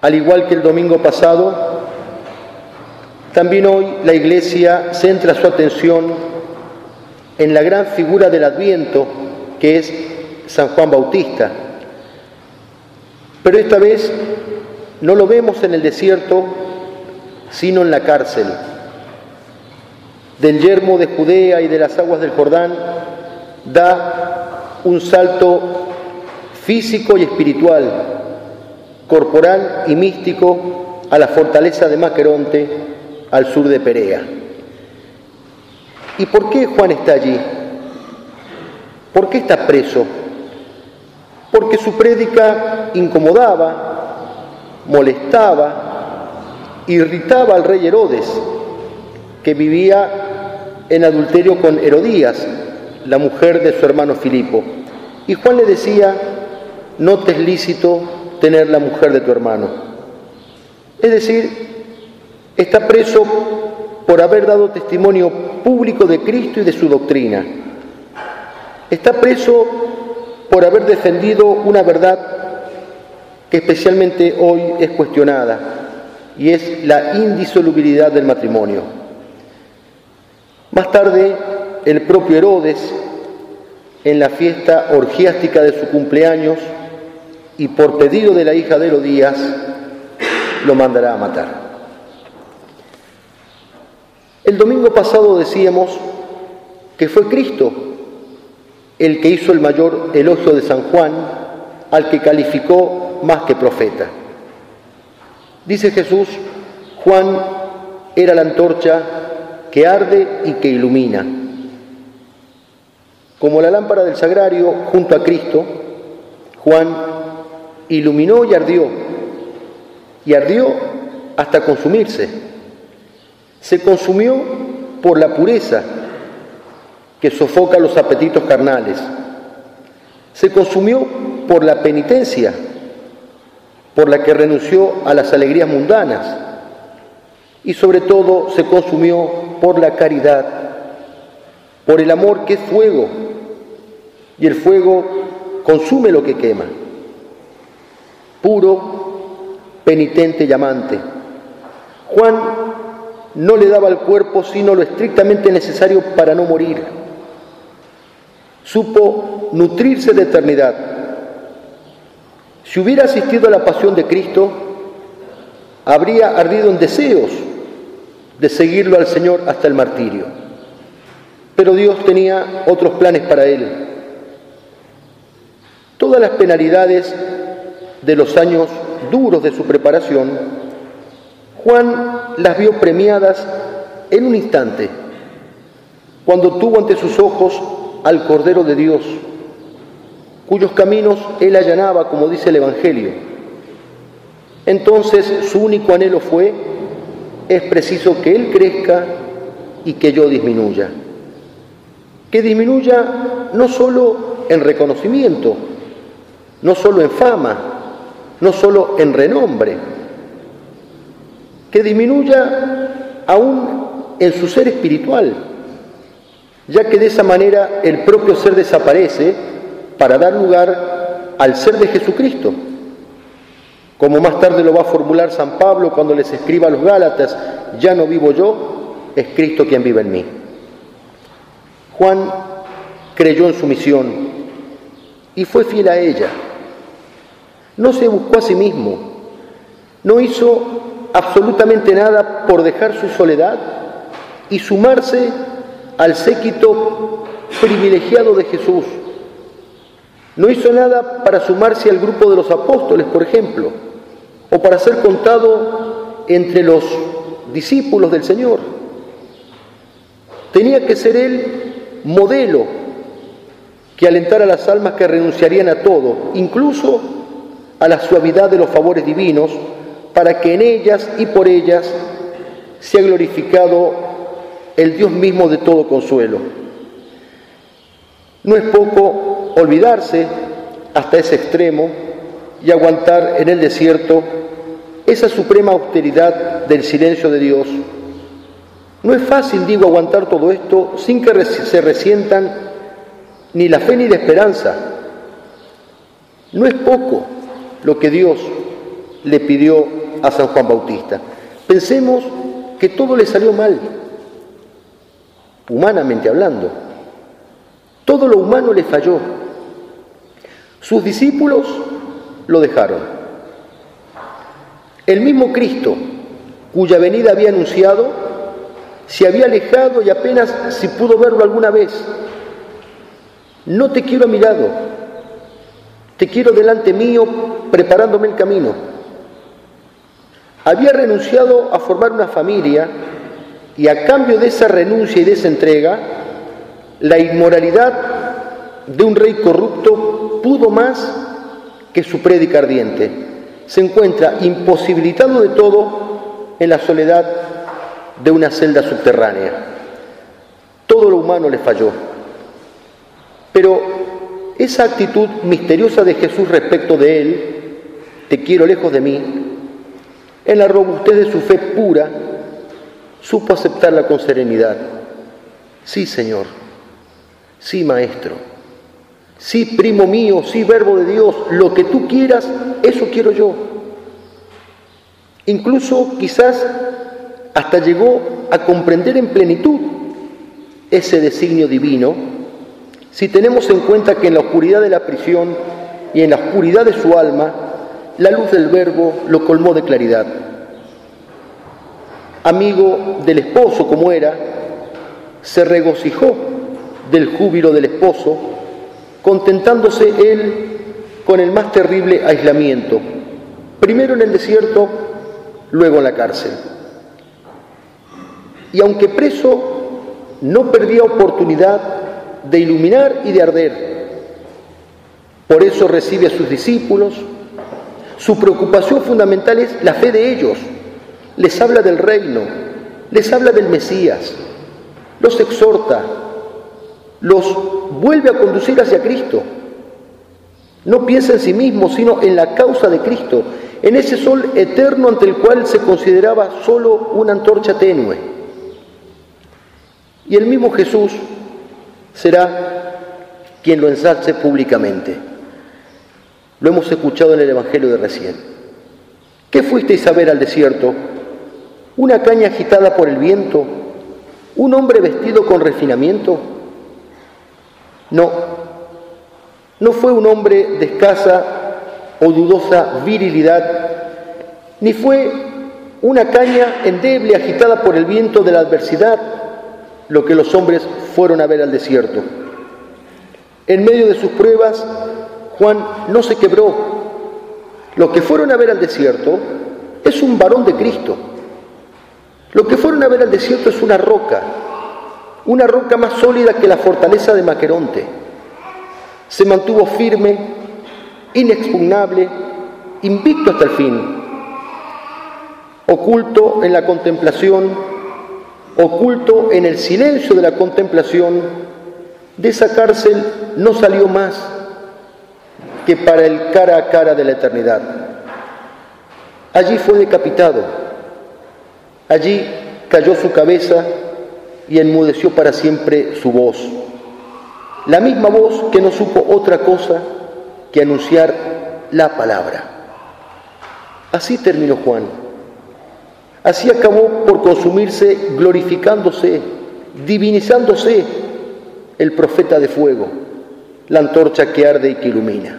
al igual que el domingo pasado, también hoy la Iglesia centra su atención en la gran figura del Adviento, que es San Juan Bautista. Pero esta vez no lo vemos en el desierto, sino en la cárcel. Del yermo de Judea y de las aguas del Jordán da un salto físico y espiritual, corporal y místico a la fortaleza de Maqueronte, al sur de Perea. ¿Y por qué Juan está allí? ¿Por qué está preso? Porque su prédica incomodaba, molestaba, irritaba al rey Herodes, que vivía en adulterio con Herodías, la mujer de su hermano Filipo. Y Juan le decía: no te es lícito tener la mujer de tu hermano. Es decir, está preso por haber dado testimonio público de Cristo y de su doctrina. Está preso por haber defendido una verdad que especialmente hoy es cuestionada, y es la indisolubilidad del matrimonio. Más tarde, el propio Herodes, en la fiesta orgiástica de su cumpleaños, y por pedido de la hija de Herodías, lo mandará a matar. El domingo pasado decíamos que fue Cristo el que hizo el mayor elogio de San Juan, al que calificó más que profeta. Dice Jesús: Juan era la antorcha que arde y que ilumina. Como la lámpara del sagrario junto a Cristo, Juan iluminó y ardió hasta consumirse. Se consumió por la pureza que sofoca los apetitos carnales. Se consumió por la penitencia, por la que renunció a las alegrías mundanas. Y sobre todo se consumió por la caridad, por el amor que es fuego, y el fuego consume lo que quema. Puro, penitente y amante. Juan no le daba al cuerpo sino lo estrictamente necesario para no morir. Supo nutrirse de eternidad. Si hubiera asistido a la pasión de Cristo, habría ardido en deseos de seguirlo al Señor hasta el martirio. Pero Dios tenía otros planes para él. Todas las penalidades de los años duros de su preparación, Juan las vio premiadas en un instante, cuando tuvo ante sus ojos al Cordero de Dios, cuyos caminos él allanaba, como dice el Evangelio. Entonces su único anhelo fue: es preciso que Él crezca y que yo disminuya. Que disminuya no solo en reconocimiento, no solo en fama, no solo en renombre, que disminuya aún en su ser espiritual, ya que de esa manera el propio ser desaparece para dar lugar al ser de Jesucristo, como más tarde lo va a formular San Pablo cuando les escriba a los Gálatas: ya no vivo yo, es Cristo quien vive en mí. Juan creyó en su misión y fue fiel a ella. No se buscó a sí mismo, no hizo absolutamente nada por dejar su soledad y sumarse al séquito privilegiado de Jesús. No hizo nada para sumarse al grupo de los apóstoles, por ejemplo, o para ser contado entre los discípulos del Señor. Tenía que ser él modelo que alentara a las almas que renunciarían a todo, incluso a la suavidad de los favores divinos, para que en ellas y por ellas sea glorificado el Dios mismo de todo consuelo. No es poco olvidarse hasta ese extremo y aguantar en el desierto esa suprema austeridad del silencio de Dios. No es fácil, digo, aguantar todo esto sin que se resientan ni la fe ni la esperanza. No es poco lo que Dios, le pidió a San Juan Bautista. Pensemos que todo le salió mal, humanamente hablando. Todo lo humano le falló. Sus discípulos lo dejaron. El mismo Cristo, cuya venida había anunciado, se había alejado y apenas si pudo verlo alguna vez. No te quiero a mi lado, te quiero delante mío, preparándome el camino. Había renunciado a formar una familia y a cambio de esa renuncia y de esa entrega, la inmoralidad de un rey corrupto pudo más que su prédica ardiente. Se encuentra imposibilitado de todo en la soledad de una celda subterránea. Todo lo humano le falló. Pero esa actitud misteriosa de Jesús respecto de él, te quiero lejos de mí, en la robustez de su fe pura, supo aceptarla con serenidad. Sí, Señor. Sí, Maestro. Sí, primo mío. Sí, Verbo de Dios. Lo que tú quieras, eso quiero yo. Incluso quizás hasta llegó a comprender en plenitud ese designio divino, si tenemos en cuenta que en la oscuridad de la prisión y en la oscuridad de su alma, la luz del Verbo lo colmó de claridad. Amigo del esposo como era, se regocijó del júbilo del esposo, contentándose él con el más terrible aislamiento, primero en el desierto, luego en la cárcel. Y aunque preso, no perdía oportunidad de iluminar y de arder. Por eso recibe a sus discípulos. Su preocupación fundamental es la fe de ellos. Les habla del reino, les habla del Mesías, los exhorta, los vuelve a conducir hacia Cristo. No piensa en sí mismo, sino en la causa de Cristo, en ese sol eterno ante el cual se consideraba solo una antorcha tenue. Y el mismo Jesús será quien lo ensalce públicamente. Lo hemos escuchado en el Evangelio de recién. ¿Qué fuisteis a ver al desierto? ¿Una caña agitada por el viento? ¿Un hombre vestido con refinamiento? No fue un hombre de escasa o dudosa virilidad, ni fue una caña endeble agitada por el viento de la adversidad lo que los hombres fueron a ver al desierto. En medio de sus pruebas, Juan no se quebró. Lo que fueron a ver al desierto es un varón de Cristo. Lo que fueron a ver al desierto es una roca más sólida que la fortaleza de Maqueronte. Se mantuvo firme, inexpugnable, invicto hasta el fin, oculto en la contemplación, oculto en el silencio de la contemplación. De esa cárcel no salió más que para el cara a cara de la eternidad. Allí fue decapitado, allí cayó su cabeza y enmudeció para siempre su voz. La misma voz que no supo otra cosa que anunciar la palabra. Así terminó Juan. Así acabó por consumirse, glorificándose, divinizándose el profeta de fuego, la antorcha que arde y que ilumina.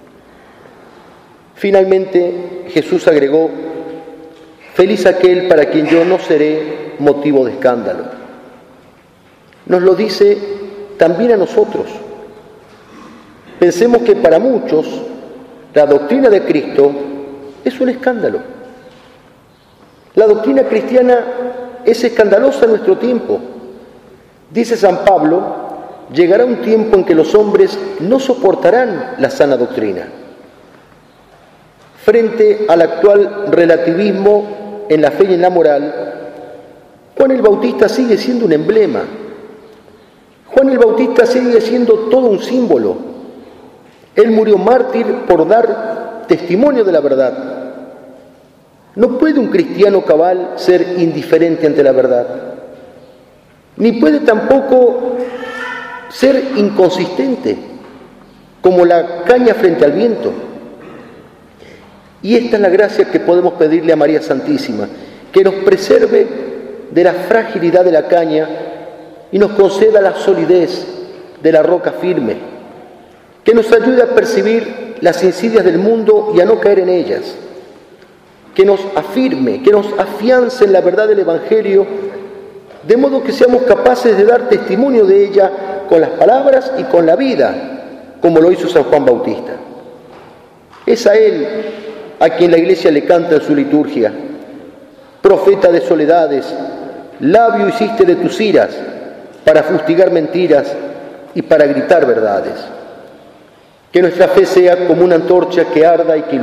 Finalmente Jesús agregó: feliz aquel para quien yo no seré motivo de escándalo. Nos lo dice también a nosotros. Pensemos que para muchos la doctrina de Cristo es un escándalo. La doctrina cristiana es escandalosa en nuestro tiempo. Dice San Pablo: llegará un tiempo en que los hombres no soportarán la sana doctrina. Frente al actual relativismo en la fe y en la moral, Juan el Bautista sigue siendo un emblema. Juan el Bautista sigue siendo todo un símbolo. Él murió mártir por dar testimonio de la verdad. No puede un cristiano cabal ser indiferente ante la verdad, ni puede tampoco ser inconsistente como la caña frente al viento. Y esta es la gracia que podemos pedirle a María Santísima, que nos preserve de la fragilidad de la caña y nos conceda la solidez de la roca firme, que nos ayude a percibir las insidias del mundo y a no caer en ellas, que nos afirme, que nos afiance en la verdad del Evangelio, de modo que seamos capaces de dar testimonio de ella con las palabras y con la vida, como lo hizo San Juan Bautista. Es a él a quien la Iglesia le canta en su liturgia: profeta de soledades, labio hiciste de tus iras, para fustigar mentiras y para gritar verdades. Que nuestra fe sea como una antorcha que arda y que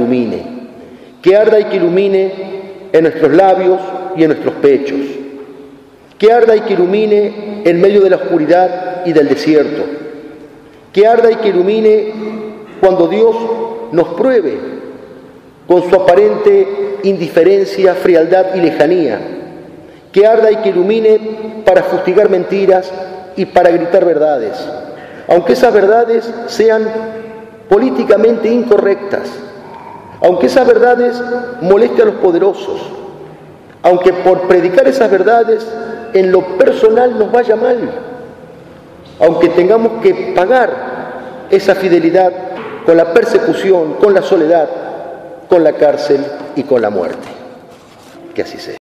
ilumine en nuestros labios y en nuestros pechos, que arda y que ilumine en medio de la oscuridad y del desierto, que arda y que ilumine cuando Dios nos pruebe con su aparente indiferencia, frialdad y lejanía, que arda y que ilumine para fustigar mentiras y para gritar verdades, aunque esas verdades sean políticamente incorrectas, aunque esas verdades molesten a los poderosos, aunque por predicar esas verdades en lo personal nos vaya mal, aunque tengamos que pagar esa fidelidad con la persecución, con la soledad, con la cárcel y con la muerte. Que así sea.